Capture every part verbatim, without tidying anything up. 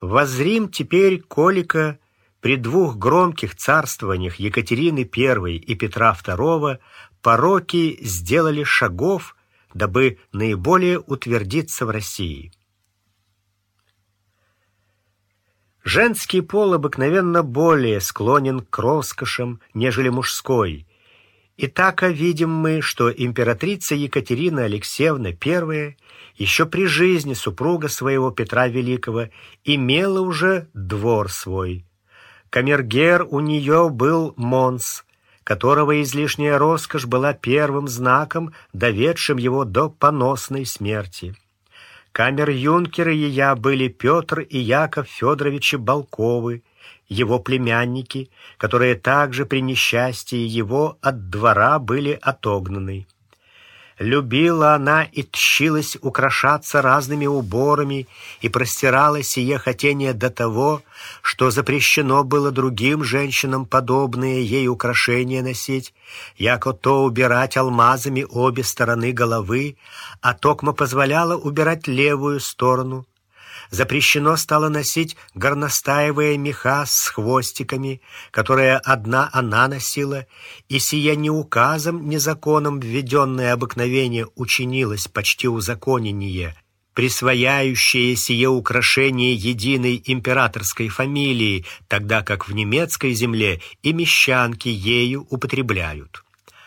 Воззрим теперь, колика при двух громких царствованиях Екатерины Первой и Петра Второго пороки сделали шагов, дабы наиболее утвердиться в России. Женский пол обыкновенно более склонен к роскошам, нежели мужской. И так видим мы, что императрица Екатерина Алексеевна Первая еще при жизни супруга своего Петра Великого имела уже двор свой. Камергер у нее был Монс, которого излишняя роскошь была первым знаком, доведшим его до поносной смерти. Камер-юнкеры ее были Петр и Яков Федоровичи Балковы, его племянники, которые также при несчастье его от двора были отогнаны. Любила она и тщилась украшаться разными уборами и простирала сие хотение до того, что запрещено было другим женщинам подобные ей украшения носить, яко то убирать алмазами обе стороны головы, а токмо позволяла убирать левую сторону. Запрещено стало носить горностаевые меха с хвостиками, которые одна она носила, и сие ни указом, ни законом введенное обыкновение учинилось почти узаконение, присвояющее сие украшение единой императорской фамилии, тогда как в немецкой земле и мещанки ею употребляют.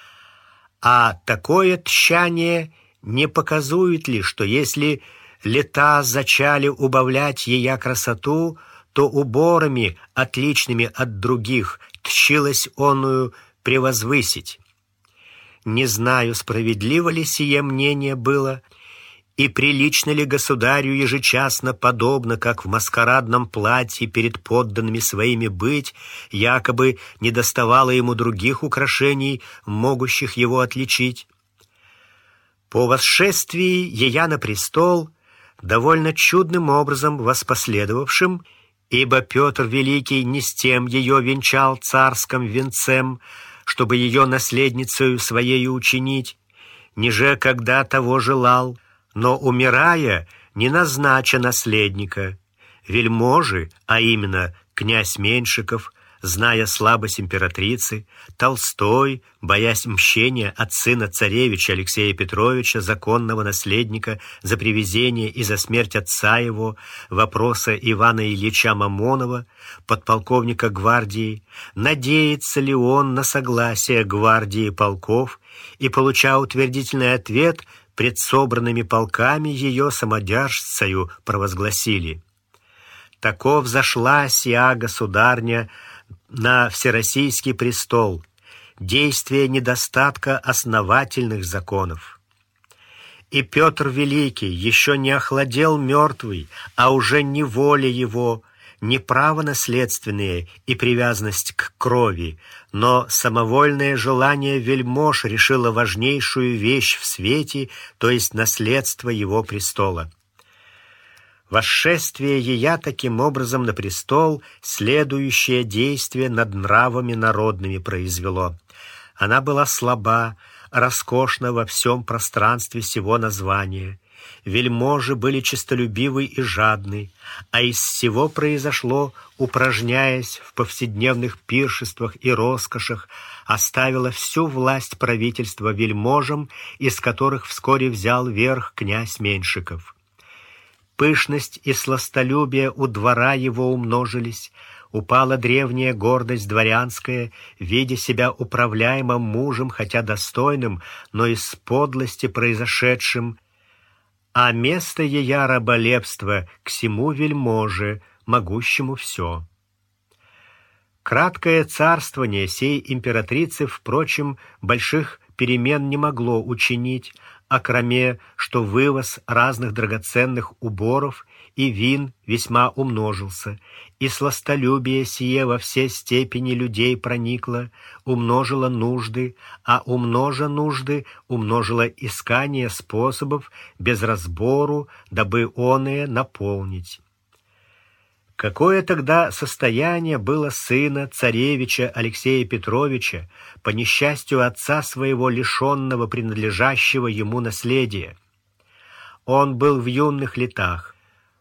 А такое тщание не показует ли, что если лета зачали убавлять ея красоту, то уборами, отличными от других, тщилась оную превозвысить. Не знаю, справедливо ли сие мнение было, и прилично ли государю ежечасно, подобно как в маскарадном платье перед подданными своими быть, якобы не доставало ему других украшений, могущих его отличить. По восшествии ея на престол, довольно чудным образом воспоследовавшим, ибо Петр Великий не с тем ее венчал царским венцем, чтобы ее наследницею своею учинить, ниже когда того желал, но, умирая, не назнача наследника. Вельможи, а именно князь Меньшиков, зная слабость императрицы, Толстой, боясь мщения от сына царевича Алексея Петровича, законного наследника, за привезение и за смерть отца его, вопроса Ивана Ильича Мамонова, подполковника гвардии, надеется ли он на согласие гвардии полков, и, получа утвердительный ответ, пред собранными полками ее самодержцею провозгласили. Таков зашла сия государня на всероссийский престол, действие недостатка основательных законов. И Петр Великий еще не охладел мертвый, а уже не воля его, не право наследственное и привязанность к крови, но самовольное желание вельмож решило важнейшую вещь в свете, то есть наследство его престола. Восшествие ея таким образом на престол следующее действие над нравами народными произвело. Она была слаба, роскошна во всем пространстве сего названия. Вельможи были честолюбивы и жадны, а из всего произошло, упражняясь в повседневных пиршествах и роскошах, оставила всю власть правительства вельможам, из которых вскоре взял верх князь Меньшиков. Пышность и сластолюбие у двора его умножились, упала древняя гордость дворянская, видя себя управляемым мужем, хотя достойным, но из подлости произошедшим, а место ея раболепства к сему вельможе, могущему все. Краткое царствование сей императрицы, впрочем, больших перемен не могло учинить, окроме что вывоз разных драгоценных уборов и вин весьма умножился, и сластолюбие сие во все степени людей проникло, умножило нужды, а умножа нужды, умножило искание способов без разбору, дабы оные наполнить. Какое тогда состояние было сына царевича Алексея Петровича, по несчастью отца своего, лишенного принадлежащего ему наследия? Он был в юных летах.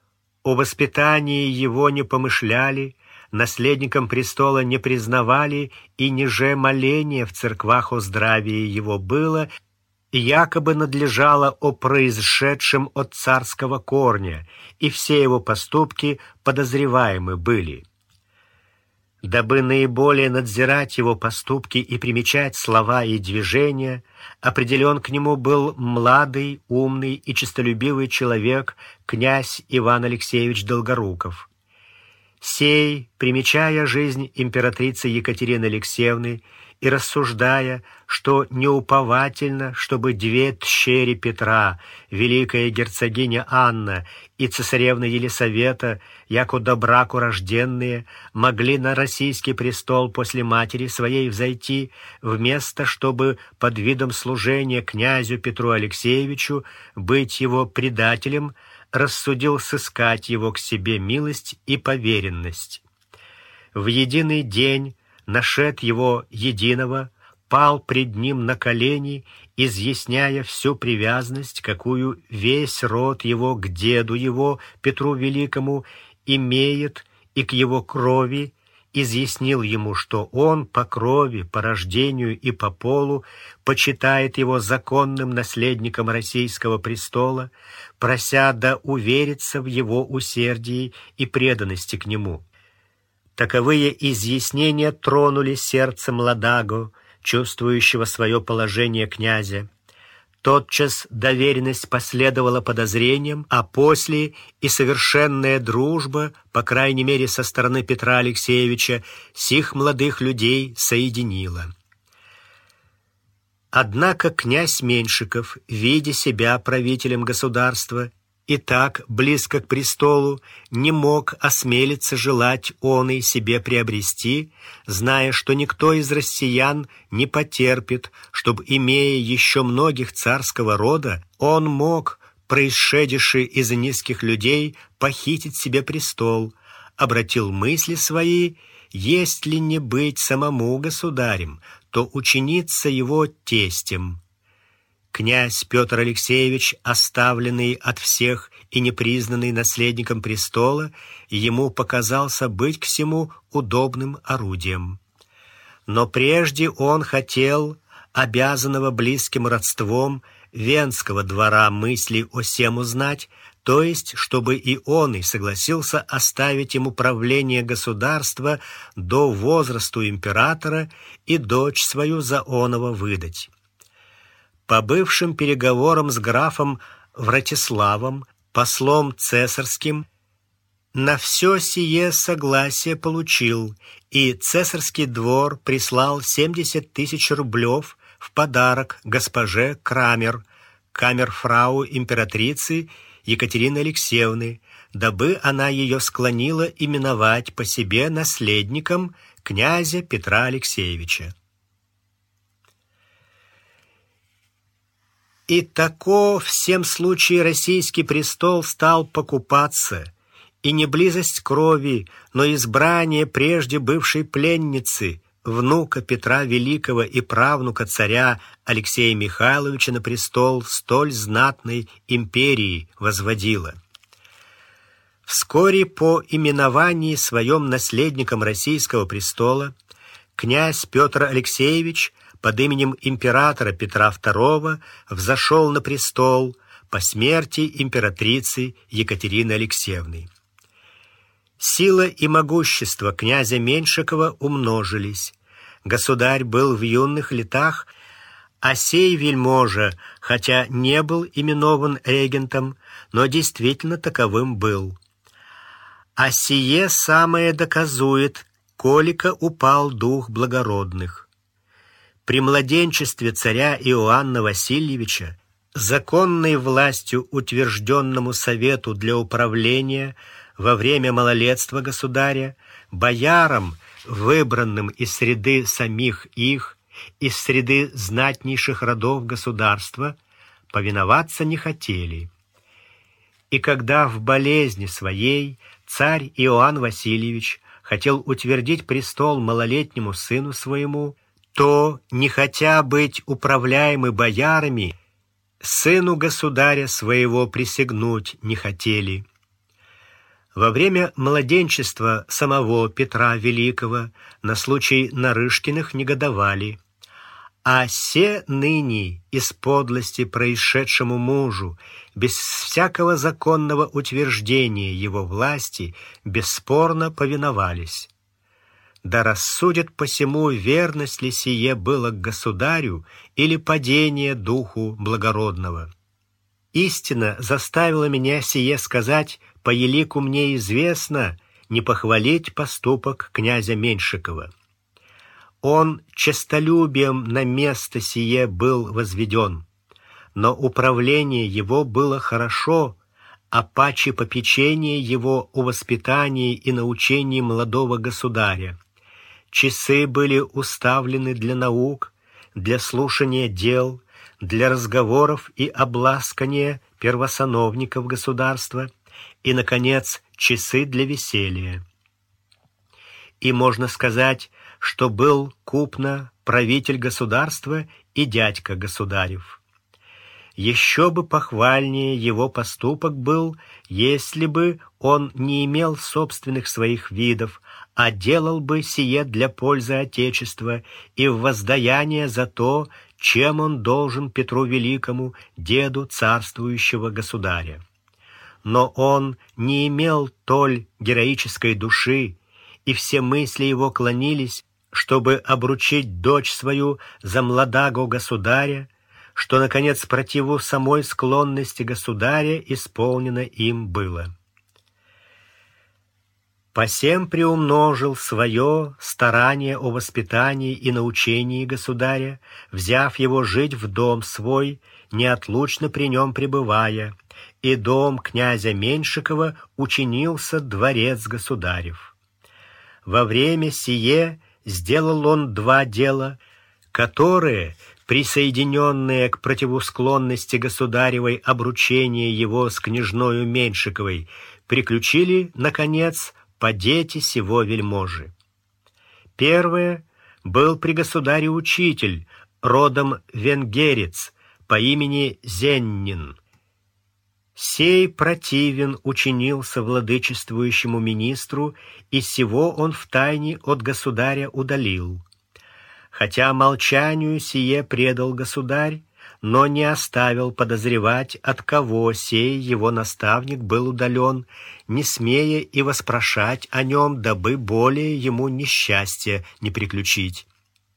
о воспитании его не помышляли, наследником престола не признавали, и ниже моление в церквах о здравии его было, и якобы надлежало о произошедшем от царского корня, и все его поступки подозреваемы были. Дабы наиболее надзирать его поступки и примечать слова и движения, определен к нему был младый, умный и честолюбивый человек, князь Иван Алексеевич Долгоруков. Сей, примечая жизнь императрицы Екатерины Алексеевны и рассуждая, что неуповательно, чтобы две тщери Петра, великая герцогиня Анна и цесаревна Елисавета, яко до браку рожденные, могли на российский престол после матери своей взойти, вместо чтобы под видом служения князю Петру Алексеевичу быть его предателем, рассудил сыскать его к себе милость и поверенность. В единый день нашед его единого, пал пред ним на колени, изъясняя всю привязанность, какую весь род его к деду его, Петру Великому, имеет, и к его крови, изъяснил ему, что он по крови, по рождению и по полу почитает его законным наследником российского престола, прося да увериться в его усердии и преданности к нему. Таковые изъяснения тронули сердце Младаго, чувствующего свое положение князя. Тотчас доверенность последовала подозрениям, а после и совершенная дружба, по крайней мере со стороны Петра Алексеевича, сих молодых людей соединила. Однако князь Меньшиков, видя себя правителем государства и так близко к престолу, не мог осмелиться желать он и себе приобрести, зная, что никто из россиян не потерпит, чтобы, имея еще многих царского рода, он мог, происшедший из низких людей, похитить себе престол, обратил мысли свои, есть ли не быть самому государем, то учиниться его тестем. Князь Петр Алексеевич, оставленный от всех и непризнанный наследником престола, ему показался быть к сему удобным орудием. Но прежде он хотел, обязанного близким родством, Венского двора мысли о сем узнать, то есть, чтобы и он и согласился оставить ему правление государства до возрасту императора и дочь свою за оного выдать. По бывшим переговорам с графом Вратиславом, послом цесарским, на все сие согласие получил, и цесарский двор прислал семьдесят тысяч рублев в подарок госпоже Крамер, камерфрау императрицы Екатерины Алексеевны, дабы она ее склонила именовать по себе наследником князя Петра Алексеевича. И тако всем случае российский престол стал покупаться, и не близость крови, но избрание прежде бывшей пленницы, внука Петра Великого и правнука царя Алексея Михайловича на престол столь знатной империи возводило. Вскоре по именовании своем наследником российского престола князь Петр Алексеевич под именем императора Петра второго взошел на престол по смерти императрицы Екатерины Алексеевны. Сила и могущество князя Меньшикова умножились. Государь был в юных летах, а сей вельможа, хотя не был именован регентом, но действительно таковым был. А сие самое доказует, колика упал дух благородных. При младенчестве царя Иоанна Васильевича, законной властью утвержденному совету для управления во время малолетства государя, боярам, выбранным из среды самих их, из среды знатнейших родов государства, повиноваться не хотели. И когда в болезни своей царь Иоанн Васильевич хотел утвердить престол малолетнему сыну своему, то, не хотя быть управляемы боярами, сыну государя своего присягнуть не хотели. Во время младенчества самого Петра Великого на случай Нарышкиных негодовали, а се ныне из подлости происшедшему мужу, без всякого законного утверждения его власти, бесспорно повиновались. Да рассудит посему, верность ли сие было к государю или падение духу благородного. Истина заставила меня сие сказать, по елику мне известно, не похвалить поступок князя Меньшикова. Он честолюбием на место сие был возведен, но управление его было хорошо, а паче попечение его о воспитании и научении молодого государя. Часы были уставлены для наук, для слушания дел, для разговоров и обласкания первосановников государства и, наконец, часы для веселья. И можно сказать, что был купно правитель государства и дядька государев. Еще бы похвальнее его поступок был, если бы он не имел собственных своих видов, а делал бы сие для пользы Отечества и в воздаяние за то, чем он должен Петру Великому, деду царствующего государя. Но он не имел толь героической души, и все мысли его клонились, чтобы обручить дочь свою за младаго государя, что, наконец, противу самой склонности государя исполнено им было. Посем приумножил свое старание о воспитании и научении государя, взяв его жить в дом свой, неотлучно при нем пребывая, и дом князя Меньшикова учинился дворец государев. Во время сие сделал он два дела, которые, присоединенные к противосклонности государевой обручения его с княжною Меньшиковой, приключили, наконец, по дети сего вельможи. Первое был при государе учитель, родом венгерец, по имени Зеннин. Сей противен учинился владычествующему министру, и сего он втайне от государя удалил. Хотя молчанию сие предал государь, но не оставил подозревать, от кого сей его наставник был удален, не смея и воспрошать о нем, дабы более ему несчастья не приключить.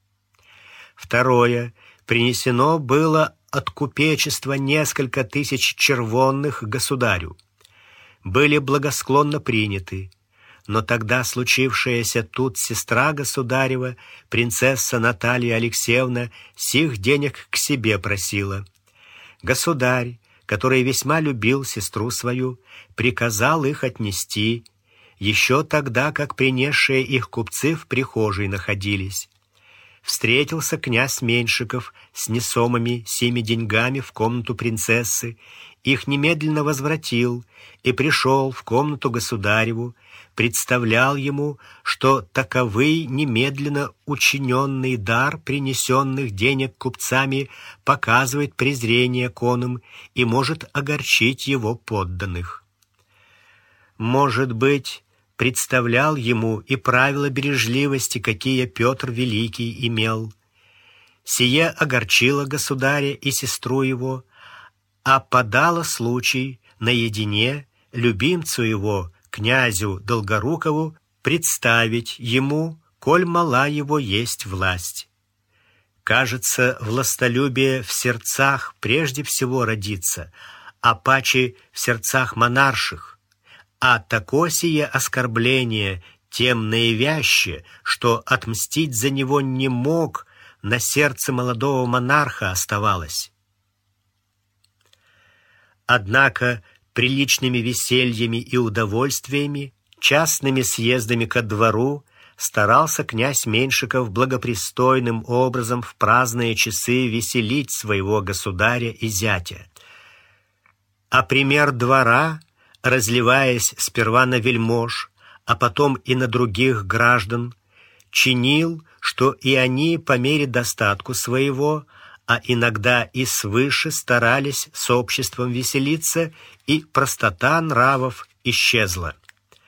Второе. Принесено было от купечества несколько тысяч червонных государю. Были благосклонно приняты, но тогда случившаяся тут сестра государева, принцесса Наталья Алексеевна, сих денег к себе просила. Государь, который весьма любил сестру свою, приказал их отнести, еще тогда, как принесшие их купцы в прихожей находились. Встретился князь Меньшиков с несомыми семи деньгами в комнату принцессы, их немедленно возвратил и пришел в комнату государеву, представлял ему, что таковый немедленно учиненный дар принесенных денег купцами показывает презрение к оным и может огорчить его подданных. Может быть, представлял ему и правила бережливости, какие Петр Великий имел. Сие огорчило государя и сестру его, а подало случай наедине любимцу его, князю Долгорукову, представить ему, коль мала его есть власть. Кажется, властолюбие в сердцах прежде всего родится, а паче в сердцах монарших. А тако сие оскорбление тем наивяще, что отмстить за него не мог, на сердце молодого монарха оставалось. Однако приличными весельями и удовольствиями, частными съездами ко двору старался князь Меньшиков благопристойным образом в праздные часы веселить своего государя и зятя. А пример двора, разливаясь сперва на вельмож, а потом и на других граждан, чинил, что и они по мере достатку своего, а иногда и свыше старались с обществом веселиться, и простота нравов исчезла.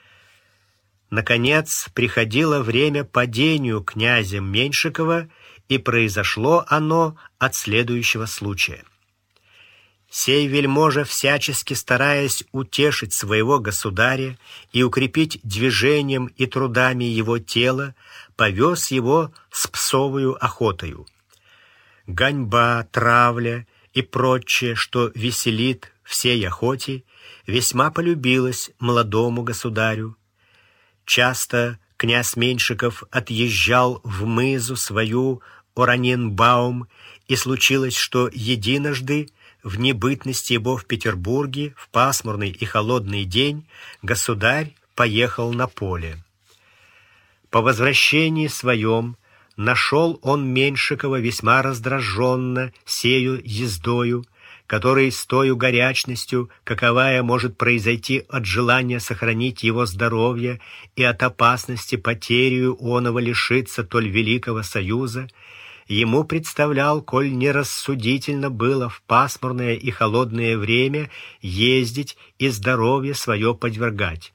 Наконец, приходило время падению князя Меньшикова, и произошло оно от следующего случая. Сей вельможа, всячески стараясь утешить своего государя и укрепить движением и трудами его тела, повез его с псовою охотою. Гоньба, травля и прочее, что веселит всей охоте, весьма полюбилось молодому государю. Часто князь Меньшиков отъезжал в мызу свою Ораненбаум, и случилось, что единожды в небытности его в Петербурге в пасмурный и холодный день государь поехал на поле. По возвращении своем нашел он Меньшикова весьма раздраженно сею ездою, который с тою горячностью, каковая может произойти от желания сохранить его здоровье и от опасности потерю оного лишиться толь великого союза, ему представлял, коль нерассудительно было в пасмурное и холодное время ездить и здоровье свое подвергать.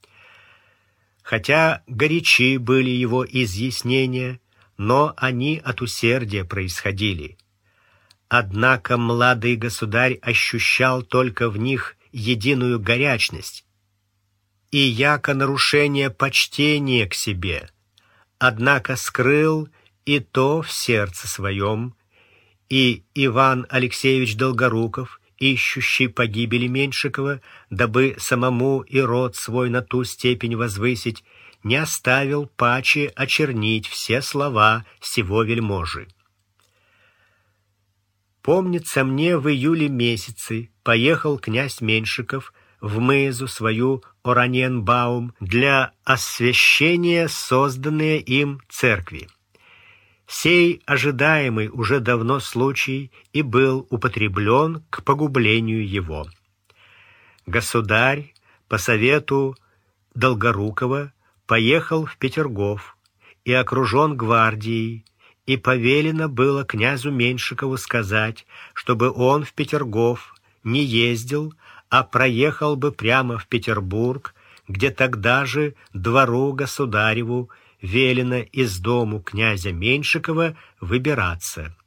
Хотя горячи были его изъяснения, но они от усердия происходили. Однако младый государь ощущал только в них единую горячность и яко нарушение почтения к себе, однако скрыл и то в сердце своем, и Иван Алексеевич Долгоруков, ищущий погибели Меньшикова, дабы самому и род свой на ту степень возвысить, не оставил паче очернить все слова сего вельможи. Помнится мне, в июле месяце поехал князь Меньшиков в мызу свою Ораненбаум для освящения созданной им церкви. Сей ожидаемый уже давно случай и был употреблен к погублению его. Государь по совету Долгорукова поехал в Петергоф и окружен гвардией, и повелено было князю Меньшикову сказать, чтобы он в Петергоф не ездил, а проехал бы прямо в Петербург, где тогда же двору государеву велено из дому князя Меньшикова выбираться.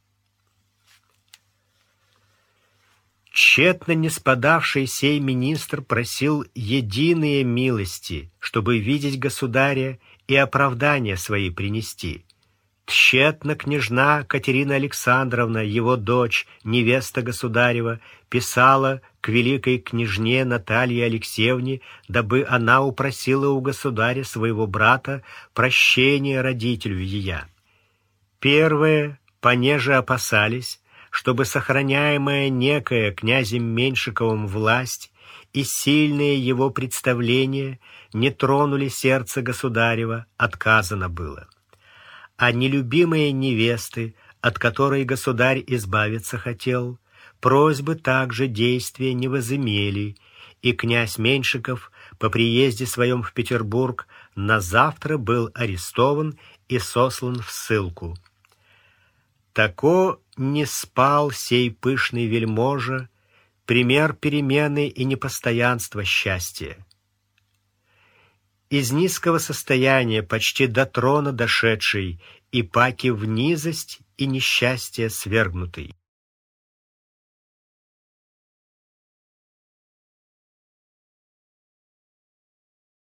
Тщетно не спадавший сей министр просил единые милости, чтобы видеть государя и оправдания свои принести. Тщетно княжна Катерина Александровна, его дочь, невеста государева, писала к великой княжне Наталье Алексеевне, дабы она упросила у государя своего брата прощения родителю ея. Первые, понеже опасались, чтобы сохраняемая некая князем Меньшиковым власть и сильные его представления не тронули сердце государева, отказано было. А нелюбимые невесты, от которой государь избавиться хотел, просьбы также действия не возымели, и князь Меньшиков по приезде своем в Петербург на завтра был арестован и сослан в ссылку. Тако не спал сей пышный вельможа, пример перемены и непостоянства счастья. Из низкого состояния почти до трона дошедший, и паки в низость и несчастье свергнутый.